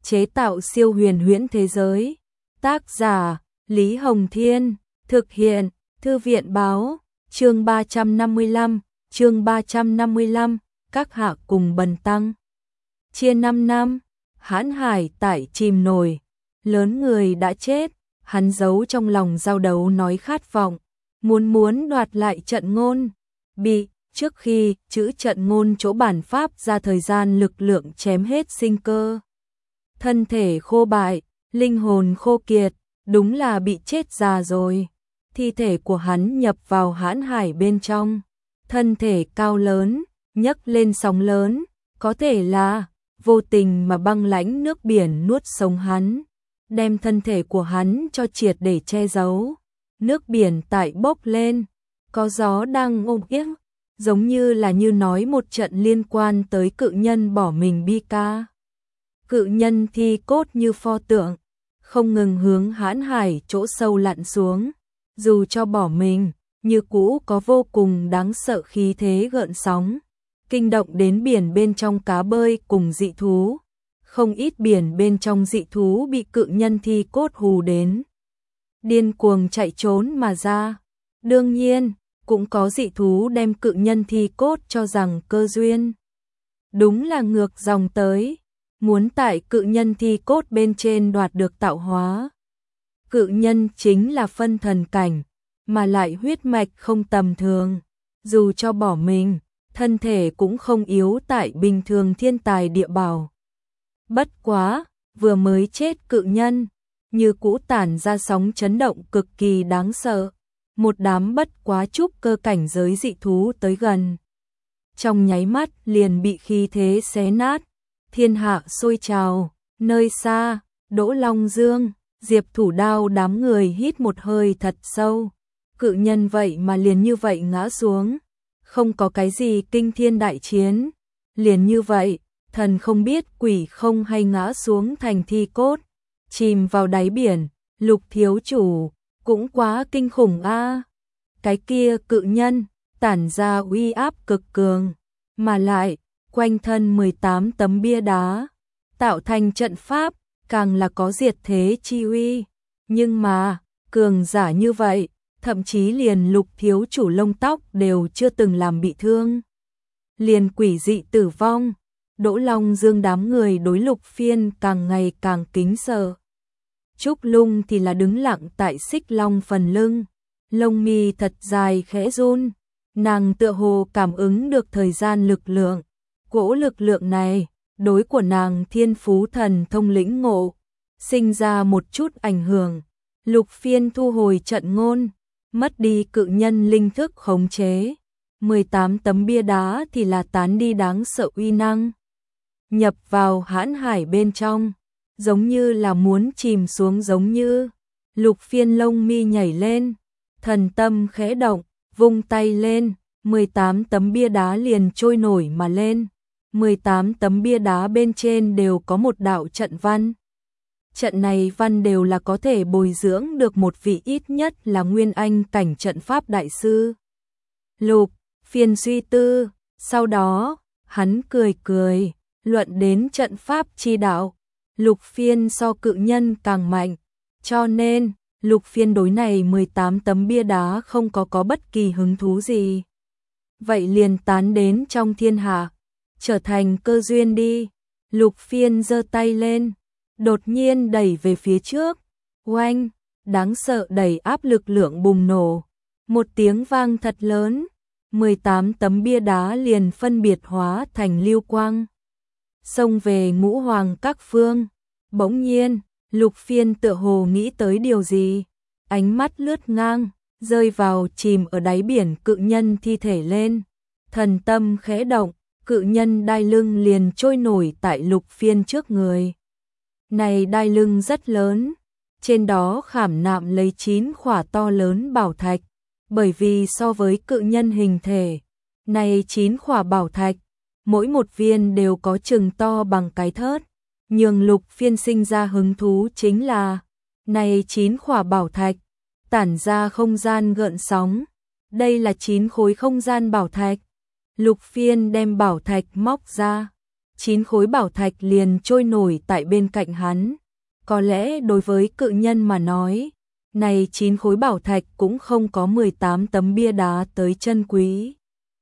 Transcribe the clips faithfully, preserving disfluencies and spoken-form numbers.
chế tạo siêu huyền huyễn thế giới. Tác giả Lý Hồng Thiên, thực hiện Thư viện Báo. Chương ba trăm năm mươi lăm, chương ba trăm năm mươi lăm, các hạ cùng bần tăng. Chia năm năm, hãn hải tại chìm nổi, lớn người đã chết, hắn giấu trong lòng giao đấu nói khát vọng, muốn muốn đoạt lại trận ngôn, bị trước khi chữ trận ngôn chỗ bản pháp ra thời gian lực lượng chém hết sinh cơ. Thân thể khô bại, linh hồn khô kiệt, đúng là bị chết già rồi. Thi thể của hắn nhập vào hãn hải bên trong, thân thể cao lớn, nhấc lên sóng lớn, có thể là vô tình mà băng lãnh nước biển nuốt sống hắn, đem thân thể của hắn cho triệt để che giấu. Nước biển tại bốc lên, có gió đang ôm yếc, giống như là như nói một trận liên quan tới cự nhân bỏ mình bi ca. Cự nhân thi cốt như pho tượng, không ngừng hướng hãn hải chỗ sâu lặn xuống, dù cho bỏ mình, như cũ có vô cùng đáng sợ khí thế gợn sóng, kinh động đến biển bên trong cá bơi cùng dị thú. Không ít biển bên trong dị thú bị cự nhân thi cốt hù đến, điên cuồng chạy trốn mà ra. Đương nhiên, cũng có dị thú đem cự nhân thi cốt cho rằng cơ duyên. Đúng là ngược dòng tới, muốn tại cự nhân thi cốt bên trên đoạt được tạo hóa. Cự nhân chính là phân thần cảnh, mà lại huyết mạch không tầm thường, dù cho bỏ mình, thân thể cũng không yếu tại bình thường thiên tài địa bảo. Bất quá, vừa mới chết cự nhân, như cũ tản ra sóng chấn động cực kỳ đáng sợ. Một đám bất quá trúc cơ cảnh giới dị thú tới gần, trong nháy mắt liền bị khí thế xé nát. Thiên hạ sôi trào, nơi xa, Đỗ Long Dương, Diệp Thủ Đao đám người hít một hơi thật sâu. Cự nhân vậy mà liền như vậy ngã xuống, không có cái gì kinh thiên đại chiến, liền như vậy, thần không biết quỷ không hay ngã xuống thành thi cốt, chìm vào đáy biển. Lục thiếu chủ, cũng quá kinh khủng a. Cái kia cự nhân, tản ra uy áp cực cường, mà lại, quanh thân mười tám tấm bia đá, tạo thành trận pháp, càng là có diệt thế chi uy. Nhưng mà, cường giả như vậy, thậm chí liền lục thiếu chủ lông tóc đều chưa từng làm bị thương. Liền quỷ dị tử vong, Đỗ Long Dương đám người đối Lục Phiên càng ngày càng kính sợ. Trúc Lung thì là đứng lặng tại xích long phần lưng, lông mi thật dài khẽ run, nàng tựa hồ cảm ứng được thời gian lực lượng. Cỗ lực lượng này, đối của nàng thiên phú thần thông lĩnh ngộ, sinh ra một chút ảnh hưởng. Lục Phiên thu hồi trận ngôn, mất đi cự nhân linh thức khống chế. mười tám tấm bia đá thì là tán đi đáng sợ uy năng, nhập vào hãn hải bên trong, giống như là muốn chìm xuống giống như. Lục Phiên lông mi nhảy lên, thần tâm khẽ động, vung tay lên, mười tám tấm bia đá liền trôi nổi mà lên. mười tám tấm bia đá bên trên đều có một đạo trận văn. Trận này văn đều là có thể bồi dưỡng được một vị ít nhất là nguyên anh cảnh trận pháp đại sư. Lục Phiên suy tư, sau đó, hắn cười cười, luận đến trận pháp chi đạo. Lục Phiên so cự nhân càng mạnh, cho nên, Lục Phiên đối này mười tám tấm bia đá không có có bất kỳ hứng thú gì. Vậy liền tán đến trong thiên hạ, trở thành cơ duyên đi. Lục Phiên giơ tay lên, đột nhiên đẩy về phía trước, oanh, đáng sợ đẩy áp lực lượng bùng nổ. Một tiếng vang thật lớn, mười tám tấm bia đá liền phân biệt hóa thành lưu quang, xông về ngũ hoàng các phương. Bỗng nhiên, Lục Phiên tựa hồ nghĩ tới điều gì, ánh mắt lướt ngang, rơi vào chìm ở đáy biển cự nhân thi thể lên. Thần tâm khẽ động, cự nhân đai lưng liền trôi nổi tại Lục Phiên trước người. Này đai lưng rất lớn, trên đó khảm nạm lấy chín khỏa to lớn bảo thạch, bởi vì so với cự nhân hình thể, này chín khỏa bảo thạch, mỗi một viên đều có chừng to bằng cái thớt. Nhưng Lục Phiên sinh ra hứng thú chính là, này chín khỏa bảo thạch, tản ra không gian gợn sóng. Đây là chín khối không gian bảo thạch. Lục Phiên đem bảo thạch móc ra, chín khối bảo thạch liền trôi nổi tại bên cạnh hắn. Có lẽ đối với cự nhân mà nói, này chín khối bảo thạch cũng không có mười tám tấm bia đá tới chân quý.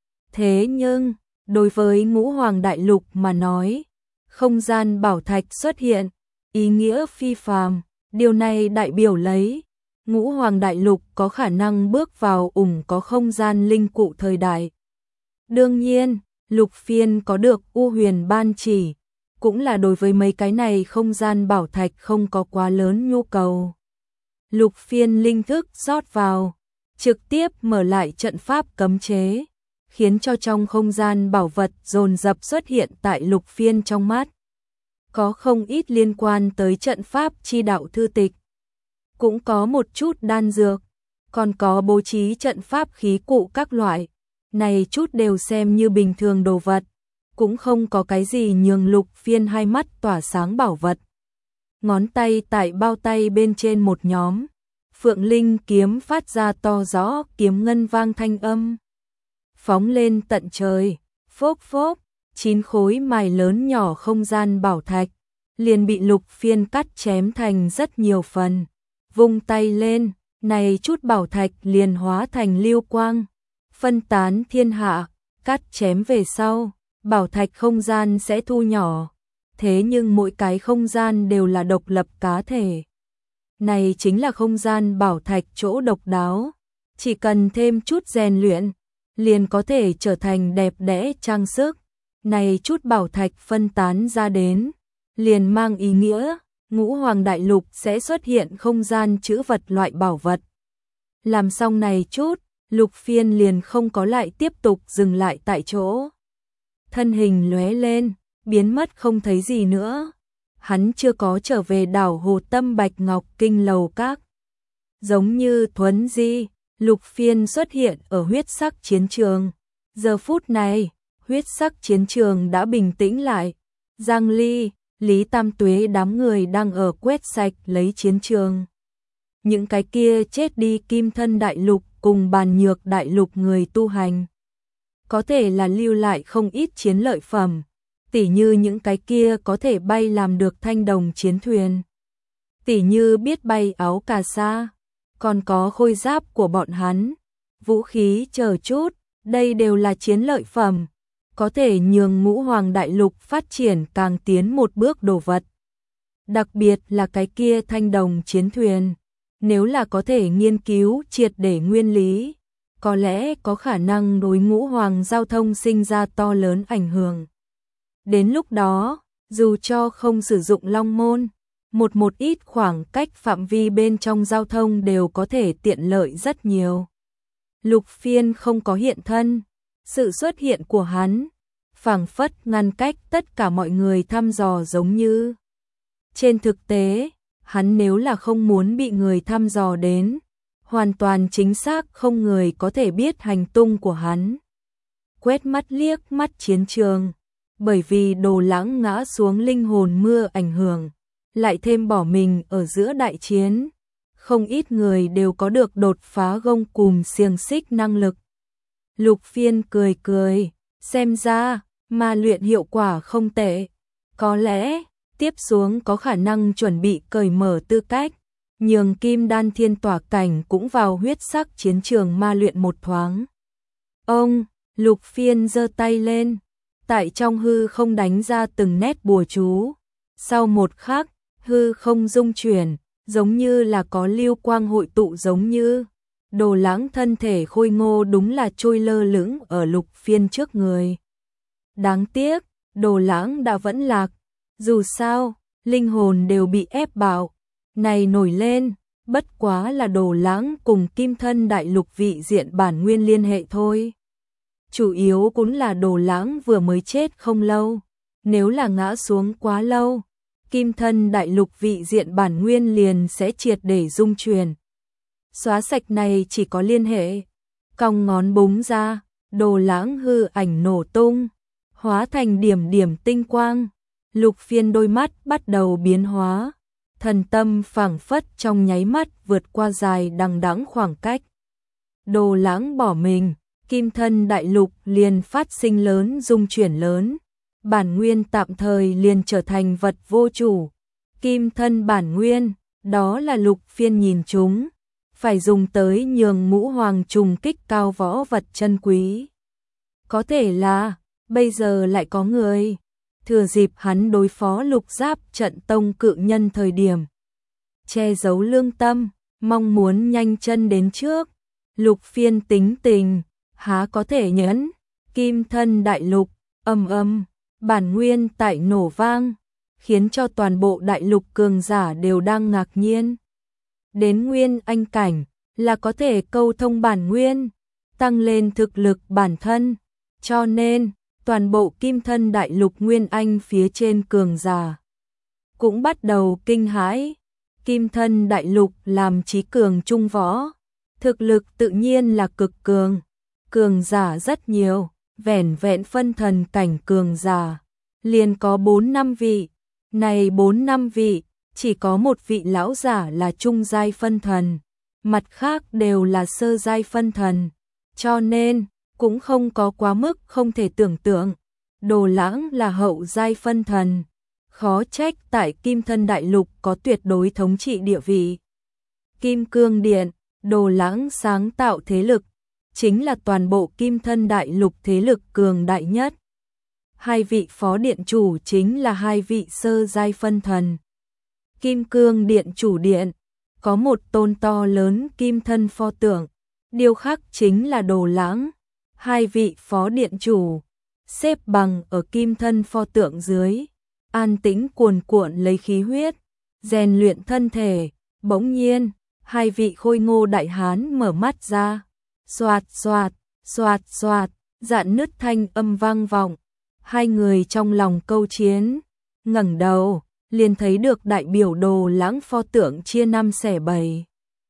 Thế nhưng, đối với Ngũ Hoàng Đại Lục mà nói, không gian bảo thạch xuất hiện, ý nghĩa phi phàm, điều này đại biểu lấy Ngũ Hoàng Đại Lục có khả năng bước vào ủng có không gian linh cụ thời đại. Đương nhiên, Lục Phiên có được U Huyền ban chỉ, cũng là đối với mấy cái này không gian bảo thạch không có quá lớn nhu cầu. Lục Phiên linh thức rót vào, trực tiếp mở lại trận pháp cấm chế, khiến cho trong không gian bảo vật dồn dập xuất hiện tại Lục Phiên trong mắt. Có không ít liên quan tới trận pháp chi đạo thư tịch, cũng có một chút đan dược, còn có bố trí trận pháp khí cụ các loại, này chút đều xem như bình thường đồ vật, cũng không có cái gì nhường Lục Phiên hai mắt tỏa sáng bảo vật. Ngón tay tại bao tay bên trên một nhóm, Phượng Linh kiếm phát ra to rõ kiếm ngân vang thanh âm. Phóng lên tận trời, phốc phốc, chín khối mài lớn nhỏ không gian bảo thạch, liền bị Lục Phiên cắt chém thành rất nhiều phần. Vung tay lên, này chút bảo thạch liền hóa thành lưu quang, phân tán thiên hạ, cắt chém về sau, bảo thạch không gian sẽ thu nhỏ. Thế nhưng mỗi cái không gian đều là độc lập cá thể. Này chính là không gian bảo thạch chỗ độc đáo, chỉ cần thêm chút rèn luyện, liền có thể trở thành đẹp đẽ trang sức. Này chút bảo thạch phân tán ra đến, liền mang ý nghĩa Ngũ Hoàng Đại Lục sẽ xuất hiện không gian trữ vật loại bảo vật. Làm xong này chút, Lục Phiên liền không có lại tiếp tục dừng lại tại chỗ. Thân hình lóe lên, biến mất không thấy gì nữa. Hắn chưa có trở về đảo Hồ Tâm Bạch Ngọc Kinh Lầu Các. Giống như thuấn di, Lục Phiên xuất hiện ở huyết sắc chiến trường. Giờ phút này, huyết sắc chiến trường đã bình tĩnh lại. Giang Ly, Lý Tam Tuế đám người đang ở quét sạch lấy chiến trường. Những cái kia chết đi Kim Thân Đại Lục cùng Bàn Nhược Đại Lục người tu hành, có thể là lưu lại không ít chiến lợi phẩm, tỉ như những cái kia có thể bay làm được thanh đồng chiến thuyền, tỉ như biết bay áo cà sa, còn có khôi giáp của bọn hắn, vũ khí chờ chút, đây đều là chiến lợi phẩm, có thể nhường Ngũ Hoàng Đại Lục phát triển càng tiến một bước đồ vật. Đặc biệt là cái kia thanh đồng chiến thuyền, nếu là có thể nghiên cứu triệt để nguyên lý, có lẽ có khả năng đối Ngũ Hoàng giao thông sinh ra to lớn ảnh hưởng. Đến lúc đó, dù cho không sử dụng Long Môn, một một ít khoảng cách phạm vi bên trong giao thông đều có thể tiện lợi rất nhiều. Lục Phiên không có hiện thân, sự xuất hiện của hắn phảng phất ngăn cách tất cả mọi người thăm dò giống như. Trên thực tế, hắn nếu là không muốn bị người thăm dò đến, hoàn toàn chính xác không người có thể biết hành tung của hắn. Quét mắt liếc mắt chiến trường, bởi vì Đồ Lãng ngã xuống linh hồn mưa ảnh hưởng, lại thêm bỏ mình ở giữa đại chiến, không ít người đều có được đột phá gông cùm xiềng xích năng lực. Lục Phiên cười cười, xem ra ma luyện hiệu quả không tệ, có lẽ tiếp xuống có khả năng chuẩn bị cởi mở tư cách, nhường Kim Đan Thiên Tỏa Cảnh cũng vào huyết sắc chiến trường ma luyện một thoáng. Ông, Lục Phiên giơ tay lên, tại trong hư không đánh ra từng nét bùa chú. Sau một khắc, hư không rung chuyển, giống như là có lưu quang hội tụ giống như. Đồ Lãng thân thể khôi ngô đúng là trôi lơ lửng ở Lục Phiên trước người. Đáng tiếc, Đồ Lãng đã vẫn lạc. Dù sao, linh hồn đều bị ép bạo. Này nổi lên, bất quá là Đồ Lãng cùng Kim Thân Đại Lục vị diện bản nguyên liên hệ thôi. Chủ yếu cũng là Đồ Lãng vừa mới chết không lâu. Nếu là ngã xuống quá lâu, Kim Thân Đại Lục vị diện bản nguyên liền sẽ triệt để dung chuyển. Xóa sạch này chỉ có liên hệ. Cong ngón búng ra, Đồ Lãng hư ảnh nổ tung, hóa thành điểm điểm tinh quang. Lục Phiên đôi mắt bắt đầu biến hóa, thần tâm phảng phất trong nháy mắt vượt qua dài đằng đẵng khoảng cách. Đồ Lãng bỏ mình, Kim Thân Đại Lục liền phát sinh lớn dung chuyển lớn, bản nguyên tạm thời liền trở thành vật vô chủ. Kim thân bản nguyên, đó là Lục Phiên nhìn chúng, phải dùng tới nhường Ngũ Hoàng trùng kích cao võ vật chân quý. Có thể là, bây giờ lại có người, thừa dịp hắn đối phó Lục Giáp trận tông cự nhân thời điểm, che giấu lương tâm, mong muốn nhanh chân đến trước. Lục Phiên tính tình, há có thể nhẫn, kim thân đại lục, âm âm, bản nguyên tại nổ vang, khiến cho toàn bộ đại lục cường giả đều đang ngạc nhiên. Đến nguyên anh cảnh, là có thể câu thông bản nguyên, tăng lên thực lực bản thân, cho nên, toàn bộ kim thân đại lục nguyên anh phía trên cường giả cũng bắt đầu kinh hãi. Kim thân đại lục làm chí cường trung võ, thực lực tự nhiên là cực cường, cường giả rất nhiều, vẻn vẹn phân thần cảnh cường giả, liền có bốn năm vị, này bốn năm vị, chỉ có một vị lão giả là trung giai phân thần, mặt khác đều là sơ giai phân thần, cho nên, cũng không có quá mức không thể tưởng tượng, Đồ Lãng là hậu giai phân thần. Khó trách tại Kim thân đại lục có tuyệt đối thống trị địa vị. Kim Cương Điện, Đồ Lãng sáng tạo thế lực, chính là toàn bộ Kim thân đại lục thế lực cường đại nhất. Hai vị phó điện chủ chính là hai vị sơ giai phân thần. Kim Cương Điện chủ điện, có một tôn to lớn kim thân pho tượng, điêu khắc chính là Đồ Lãng. Hai vị phó điện chủ, xếp bằng ở kim thân pho tượng dưới, an tĩnh cuồn cuộn lấy khí huyết, rèn luyện thân thể. Bỗng nhiên, hai vị khôi ngô đại hán mở mắt ra, xoạt xoạt, xoạt xoạt, dạn nứt thanh âm vang vọng. Hai người trong lòng câu chiến, ngẩng đầu, liền thấy được đại biểu Đồ Lãng pho tượng chia năm xẻ bảy.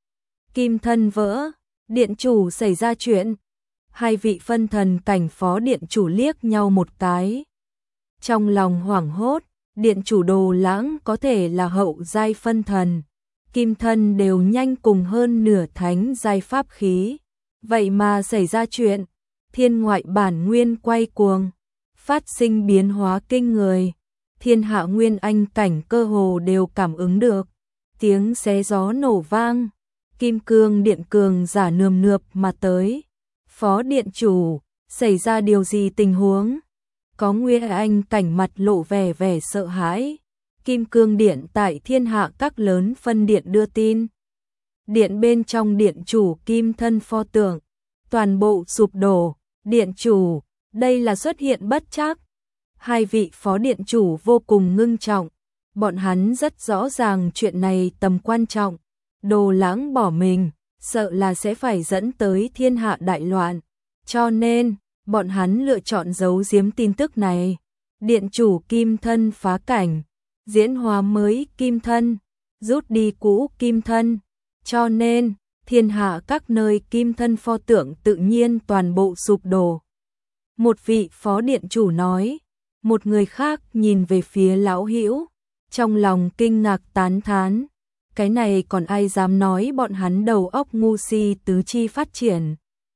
Kim thân vỡ, điện chủ xảy ra chuyện. Hai vị phân thần cảnh phó điện chủ liếc nhau một cái. Trong lòng hoảng hốt, điện chủ Đồ Lãng có thể là hậu giai phân thần, kim thân đều nhanh cùng hơn nửa thánh giai pháp khí. Vậy mà xảy ra chuyện, thiên ngoại bản nguyên quay cuồng, phát sinh biến hóa kinh người, thiên hạ nguyên anh cảnh cơ hồ đều cảm ứng được. Tiếng xé gió nổ vang, Kim Cương Điện cường giả nườm nượp mà tới. Phó điện chủ, xảy ra điều gì tình huống? Có nguyên anh cảnh mặt lộ vẻ vẻ sợ hãi. Kim Cương Điện tại thiên hạ các lớn phân điện đưa tin. Điện bên trong điện chủ kim thân pho tượng, toàn bộ sụp đổ. Điện chủ, đây là xuất hiện bất trắc. Hai vị phó điện chủ vô cùng ngưng trọng. Bọn hắn rất rõ ràng chuyện này tầm quan trọng. Đồ Lãng bỏ mình, sợ là sẽ phải dẫn tới thiên hạ đại loạn. Cho nên, bọn hắn lựa chọn giấu giếm tin tức này. Điện chủ kim thân phá cảnh, diễn hóa mới kim thân, rút đi cũ kim thân. Cho nên, thiên hạ các nơi kim thân pho tượng tự nhiên toàn bộ sụp đổ. Một vị phó điện chủ nói, một người khác nhìn về phía lão hữu, trong lòng kinh ngạc tán thán. Cái này còn ai dám nói bọn hắn đầu óc ngu si tứ chi phát triển.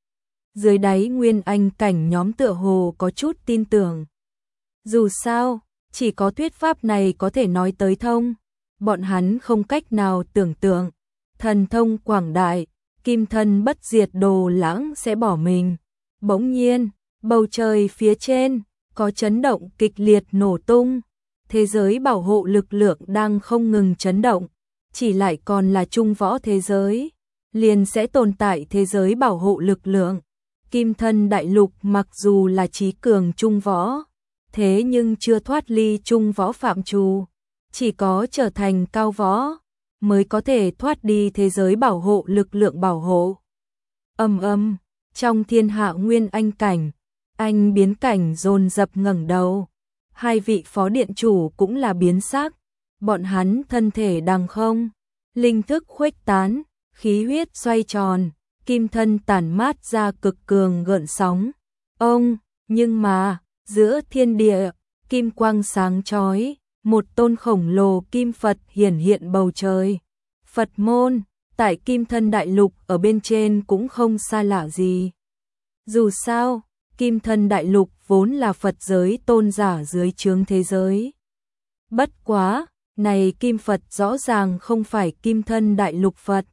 Dưới đáy nguyên anh cảnh nhóm tựa hồ có chút tin tưởng. Dù sao, chỉ có thuyết pháp này có thể nói tới thông. Bọn hắn không cách nào tưởng tượng. Thần thông quảng đại, kim thân bất diệt Đồ Lãng sẽ bỏ mình. Bỗng nhiên, bầu trời phía trên, có chấn động kịch liệt nổ tung. Thế giới bảo hộ lực lượng đang không ngừng chấn động. Chỉ lại còn là trung võ thế giới, liền sẽ tồn tại thế giới bảo hộ lực lượng. Kim thân đại lục mặc dù là chí cường trung võ, thế nhưng chưa thoát ly trung võ phạm trù, chỉ có trở thành cao võ mới có thể thoát đi thế giới bảo hộ lực lượng bảo hộ. Âm âm, trong thiên hạ nguyên anh cảnh, anh biến cảnh dồn dập ngẩng đầu. Hai vị phó điện chủ cũng là biến sắc, bọn hắn thân thể đằng không, linh thức khuếch tán, khí huyết xoay tròn, kim thân tản mát ra cực cường gợn sóng. Ông, nhưng mà, giữa thiên địa, kim quang sáng chói, một tôn khổng lồ kim Phật hiển hiện bầu trời. Phật môn, tại kim thân đại lục ở bên trên cũng không xa lạ gì. Dù sao, Kim Thân Đại Lục vốn là Phật giới tôn giả dưới trướng thế giới. Bất quá, này Kim Phật rõ ràng không phải Kim Thân Đại Lục Phật.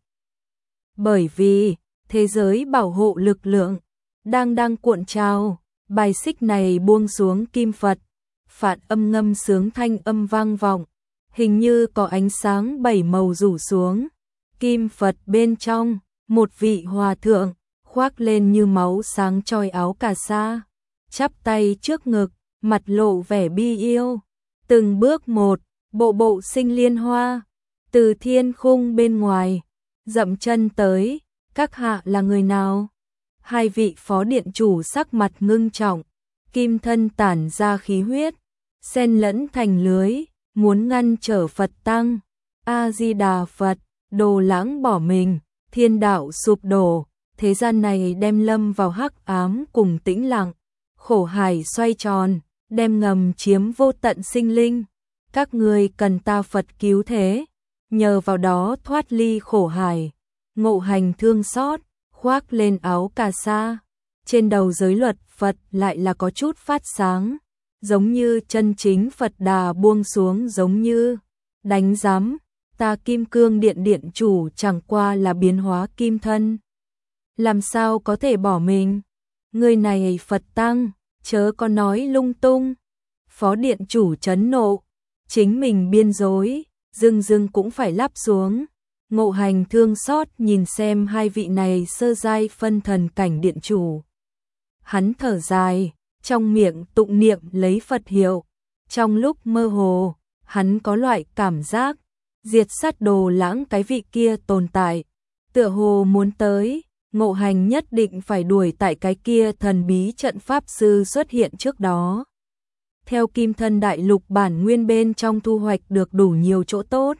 Bởi vì, thế giới bảo hộ lực lượng, đang đang cuộn trào, bài xích này buông xuống Kim Phật, phạn âm ngâm sướng thanh âm vang vọng, hình như có ánh sáng bảy màu rủ xuống. Kim Phật bên trong, một vị hòa thượng, khoác lên như máu sáng chói áo cà sa, chắp tay trước ngực, mặt lộ vẻ bi yêu. Từng bước một, bộ bộ sinh liên hoa, từ thiên khung bên ngoài, dậm chân tới, các hạ là người nào? Hai vị phó điện chủ sắc mặt ngưng trọng, kim thân tản ra khí huyết, xen lẫn thành lưới, muốn ngăn trở Phật tăng. A-di-đà Phật, Đồ Lãng bỏ mình, thiên đạo sụp đổ, thế gian này đem lâm vào hắc ám cùng tĩnh lặng, khổ hải xoay tròn, đem ngầm chiếm vô tận sinh linh. Các ngươi cần ta Phật cứu thế, nhờ vào đó thoát ly khổ hải. Ngộ Hành thương xót, khoác lên áo cà sa, trên đầu giới luật Phật lại là có chút phát sáng, giống như chân chính Phật Đà buông xuống, giống như đánh giám, ta Kim Cương Điện điện chủ chẳng qua là biến hóa kim thân, làm sao có thể bỏ mình? Người này Phật tăng, chớ có nói lung tung. Phó điện chủ chấn nộ, chính mình biên dối, dưng dưng cũng phải lắp xuống. Ngộ Hành thương xót nhìn xem hai vị này sơ giai phân thần cảnh điện chủ. Hắn thở dài, trong miệng tụng niệm lấy Phật hiệu. Trong lúc mơ hồ, hắn có loại cảm giác, diệt sát Đồ Lãng cái vị kia tồn tại. Tựa hồ muốn tới, Ngộ Hành nhất định phải đuổi tại cái kia thần bí trận pháp sư xuất hiện trước đó. Theo Kim Thân Đại Lục bản nguyên bên trong thu hoạch được đủ nhiều chỗ tốt.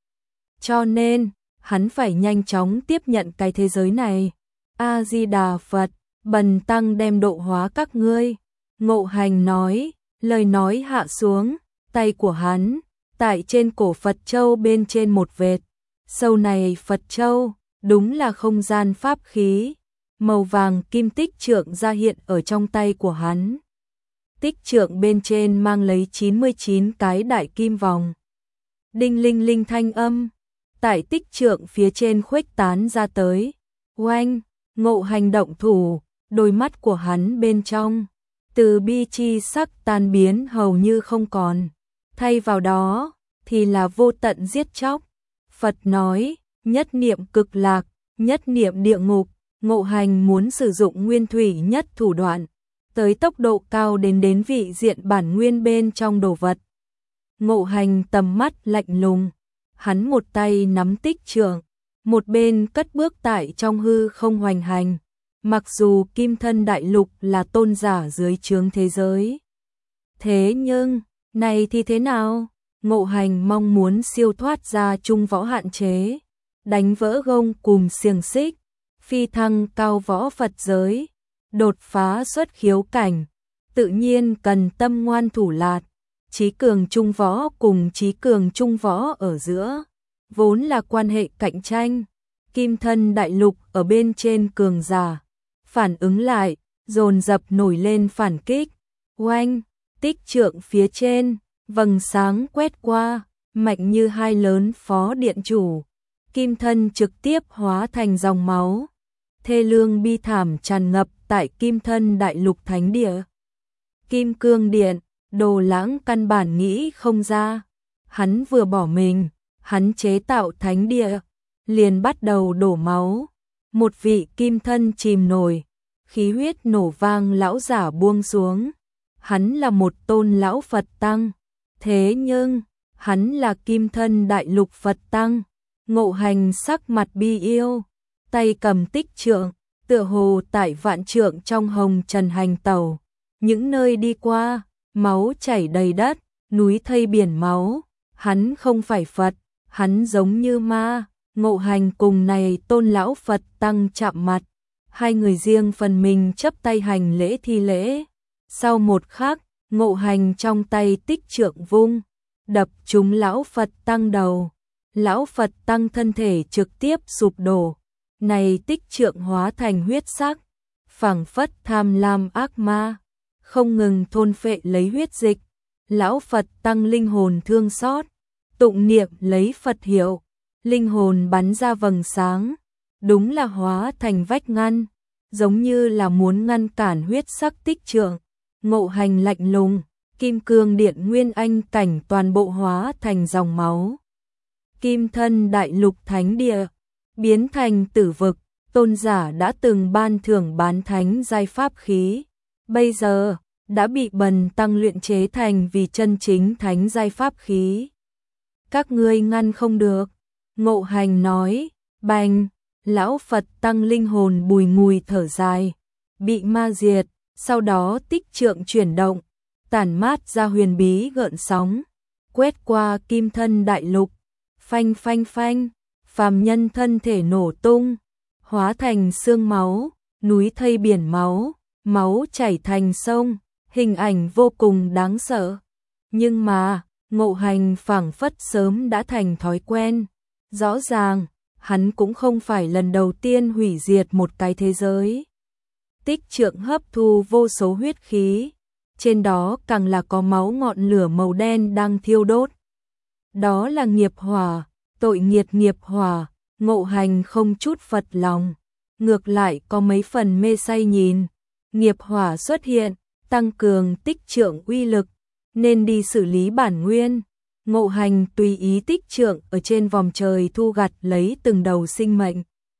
Cho nên, hắn phải nhanh chóng tiếp nhận cái thế giới này. A-di-đà Phật, bần tăng đem độ hóa các ngươi. Ngộ Hành nói, lời nói hạ xuống, tay của hắn, tại trên cổ Phật Châu bên trên một vệt. Sâu này Phật Châu, đúng là không gian pháp khí. Màu vàng kim tích trượng ra hiện ở trong tay của hắn. Tích trượng bên trên mang lấy chín mươi chín cái đại kim vòng. Đinh linh linh thanh âm, tại tích trượng phía trên khuếch tán ra tới. Oanh, Ngộ Hành động thủ, đôi mắt của hắn bên trong, từ bi chi sắc tan biến hầu như không còn. Thay vào đó, thì là vô tận giết chóc. Phật nói, nhất niệm cực lạc, nhất niệm địa ngục. Ngộ Hành muốn sử dụng nguyên thủy nhất thủ đoạn, tới tốc độ cao đến đến vị diện bản nguyên bên trong đồ vật. Ngộ Hành tầm mắt lạnh lùng, hắn một tay nắm tích trượng, một bên cất bước tại trong hư không hoành hành. Mặc dù Kim Thân Đại Lục là tôn giả dưới trướng thế giới, thế nhưng, này thì thế nào? Ngộ Hành mong muốn siêu thoát ra trung võ hạn chế, đánh vỡ gông cùm xiềng xích, phi thăng cao võ Phật giới, đột phá xuất khiếu cảnh, tự nhiên cần tâm ngoan thủ lạt. Chí cường trung võ cùng chí cường trung võ ở giữa, vốn là quan hệ cạnh tranh. Kim Thân Đại Lục ở bên trên cường giả, phản ứng lại, dồn dập nổi lên phản kích. Oanh, tích trượng phía trên, vầng sáng quét qua, mạnh như hai lớn phó điện chủ. Kim thân trực tiếp hóa thành dòng máu, thê lương bi thảm tràn ngập tại Kim Thân Đại Lục thánh địa. Kim Cương Điện, Đồ Lãng căn bản nghĩ không ra, hắn vừa bỏ mình, hắn chế tạo thánh địa, liền bắt đầu đổ máu. Một vị kim thân chìm nổi, khí huyết nổ vang lão giả buông xuống. Hắn là một tôn lão Phật tăng, thế nhưng, hắn là Kim Thân Đại Lục Phật tăng. Ngộ Hành sắc mặt bi yêu, tay cầm tích trượng, tựa hồ tại vạn trượng trong hồng trần hành tẩu. Những nơi đi qua, máu chảy đầy đất, núi thây biển máu. Hắn không phải Phật, hắn giống như ma. Ngộ Hành cùng này tôn lão Phật tăng chạm mặt, hai người riêng phần mình chấp tay hành lễ thi lễ. Sau một khắc, Ngộ Hành trong tay tích trượng vung, đập trúng lão Phật tăng đầu. Lão Phật tăng thân thể trực tiếp sụp đổ, này tích trượng hóa thành huyết sắc, phảng phất tham lam ác ma, không ngừng thôn phệ lấy huyết dịch. Lão Phật tăng linh hồn thương xót, tụng niệm lấy Phật hiệu, linh hồn bắn ra vầng sáng, đúng là hóa thành vách ngăn, giống như là muốn ngăn cản huyết sắc tích trượng. Ngộ Hành lạnh lùng, kim cương điện nguyên anh cảnh toàn bộ hóa thành dòng máu. Kim thân đại lục thánh địa, biến thành tử vực, tôn giả đã từng ban thưởng bán thánh giai pháp khí, bây giờ đã bị Bần tăng luyện chế thành vì chân chính thánh giai pháp khí. Các ngươi ngăn không được, Ngộ Hành nói. Bành, lão Phật tăng linh hồn bùi ngùi thở dài, bị ma diệt, sau đó tích trượng chuyển động, tản mát ra huyền bí gợn sóng, quét qua kim thân đại lục, phanh phanh phanh, phàm nhân thân thể nổ tung, hóa thành xương máu, núi thây biển máu, máu chảy thành sông, hình ảnh vô cùng đáng sợ. Nhưng mà, Ngộ Hành phảng phất sớm đã thành thói quen, rõ ràng, hắn cũng không phải lần đầu tiên hủy diệt một cái thế giới. Tích trượng hấp thu vô số huyết khí, trên đó càng là có máu ngọn lửa màu đen đang thiêu đốt. Đó là nghiệp hỏa, tội nghiệt nghiệp hỏa. Ngộ Hành không chút phật lòng, ngược lại có mấy phần mê say nhìn. Nghiệp hỏa xuất hiện, tăng cường tích trượng uy lực, nên đi xử lý bản nguyên. Ngộ Hành tùy ý tích trượng ở trên vòm trời thu gặt lấy từng đầu sinh mệnh.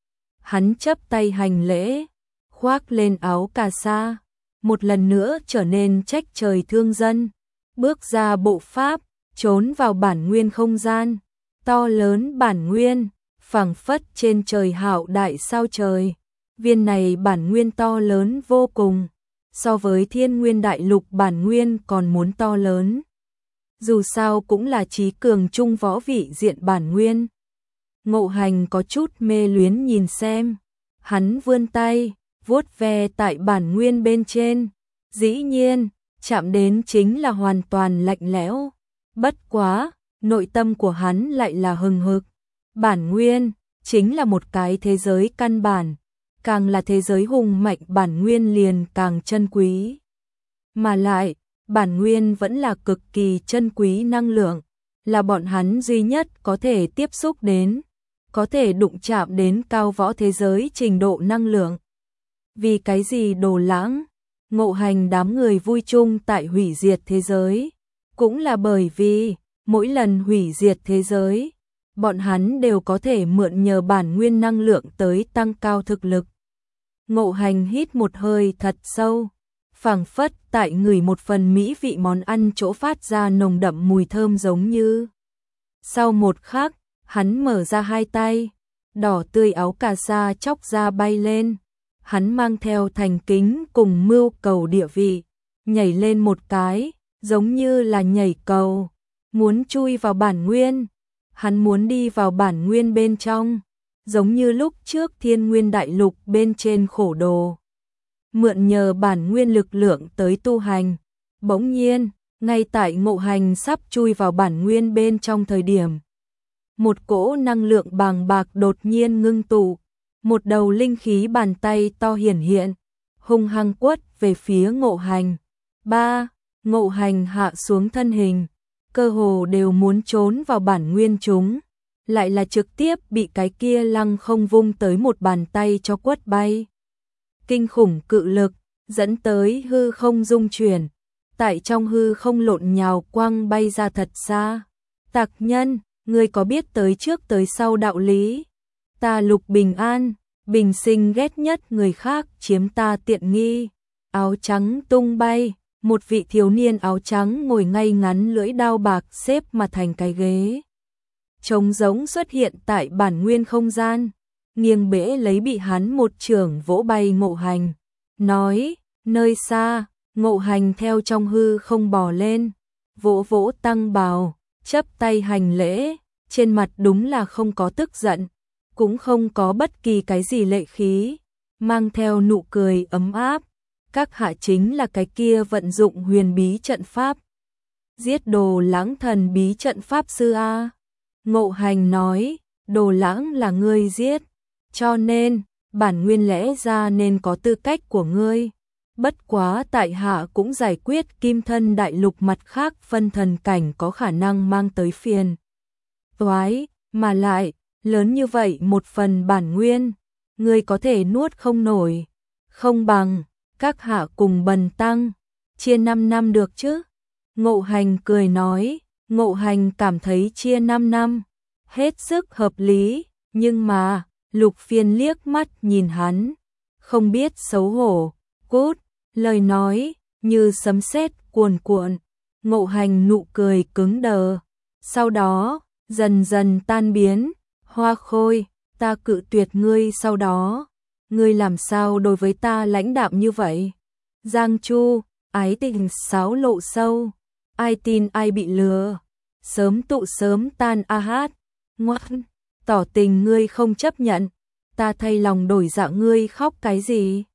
Hắn chấp tay hành lễ, khoác lên áo cà sa, một lần nữa trở nên trách trời thương dân, bước ra bộ pháp, trốn vào bản nguyên không gian, to lớn bản nguyên, phảng phất trên trời hạo đại sao trời. Viên này bản nguyên to lớn vô cùng, so với thiên nguyên đại lục bản nguyên còn muốn to lớn. Dù sao cũng là trí cường trung võ vị diện bản nguyên. Ngộ Hành có chút mê luyến nhìn xem, hắn vươn tay, vuốt ve tại bản nguyên bên trên, dĩ nhiên, chạm đến chính là hoàn toàn lạnh lẽo. Bất quá, nội tâm của hắn lại là hừng hực. Bản nguyên chính là một cái thế giới căn bản, càng là thế giới hùng mạnh bản nguyên liền càng chân quý. Mà lại, bản nguyên vẫn là cực kỳ chân quý năng lượng, là bọn hắn duy nhất có thể tiếp xúc đến, có thể đụng chạm đến cao võ thế giới trình độ năng lượng. Vì cái gì Đồ Lãng, Ngộ Hành đám người vui chung tại hủy diệt thế giới, cũng là bởi vì mỗi lần hủy diệt thế giới, bọn hắn đều có thể mượn nhờ bản nguyên năng lượng tới tăng cao thực lực. Ngộ Hành hít một hơi thật sâu, phảng phất tại ngửi một phần mỹ vị món ăn chỗ phát ra nồng đậm mùi thơm giống như. Sau một khắc, hắn mở ra hai tay, đỏ tươi áo cà sa chóc ra bay lên. Hắn mang theo thành kính cùng mưu cầu địa vị, nhảy lên một cái, giống như là nhảy cầu, muốn chui vào bản nguyên. Hắn muốn đi vào bản nguyên bên trong, giống như lúc trước thiên nguyên đại lục bên trên khổ đồ. Mượn nhờ bản nguyên lực lượng tới tu hành. Bỗng nhiên, ngay tại Ngộ Hành sắp chui vào bản nguyên bên trong thời điểm, một cỗ năng lượng bàng bạc đột nhiên ngưng tụ, một đầu linh khí bàn tay to hiển hiện, hung hăng quất về phía Ngộ Hành. Ba, Ngộ Hành hạ xuống thân hình, cơ hồ đều muốn trốn vào bản nguyên chúng, lại là trực tiếp bị cái kia lăng không vung tới một bàn tay cho quất bay. Kinh khủng cự lực, dẫn tới hư không rung chuyển, tại trong hư không lộn nhào quăng bay ra thật xa. Tặc nhân, ngươi có biết tới trước tới sau đạo lý? Ta Lục Bình An, bình sinh ghét nhất người khác chiếm ta tiện nghi. Áo trắng tung bay, một vị thiếu niên áo trắng ngồi ngay ngắn lưỡi đao bạc xếp mà thành cái ghế. Trống giống xuất hiện tại bản nguyên không gian, nghiêng bẽ lấy bị hắn một chưởng vỗ bay Ngộ Hành. Nói, nơi xa, Ngộ Hành theo trong hư không bò lên, vỗ vỗ tăng bào, chấp tay hành lễ, trên mặt đúng là không có tức giận, cũng không có bất kỳ cái gì lệ khí, mang theo nụ cười ấm áp. Các hạ chính là cái kia vận dụng huyền bí trận pháp, giết Đồ Lãng thần bí trận pháp sư a? Ngộ Hành nói, Đồ Lãng là ngươi giết, cho nên bản nguyên lẽ ra nên có tư cách của ngươi. Bất quá tại hạ cũng giải quyết kim thân đại lục mặt khác phân thần cảnh có khả năng mang tới phiền toái, mà lại, lớn như vậy một phần bản nguyên, ngươi có thể nuốt không nổi, không bằng, các hạ cùng bần tăng, chia năm năm được chứ? Ngộ Hành cười nói, Ngộ Hành cảm thấy chia năm năm, hết sức hợp lý, nhưng mà, Lục Phiên liếc mắt nhìn hắn, không biết xấu hổ, cút, lời nói, như sấm sét cuồn cuộn, Ngộ Hành nụ cười cứng đờ, sau đó, dần dần tan biến, Hoa Khôi, ta cự tuyệt ngươi sau đó, ngươi làm sao đối với ta lãnh đạm như vậy? Giang Chu, ái tình sáo lộ sâu, ai tin ai bị lừa, sớm tụ sớm tan a hát, ngoan, tỏ tình ngươi không chấp nhận, ta thay lòng đổi dạ ngươi khóc cái gì?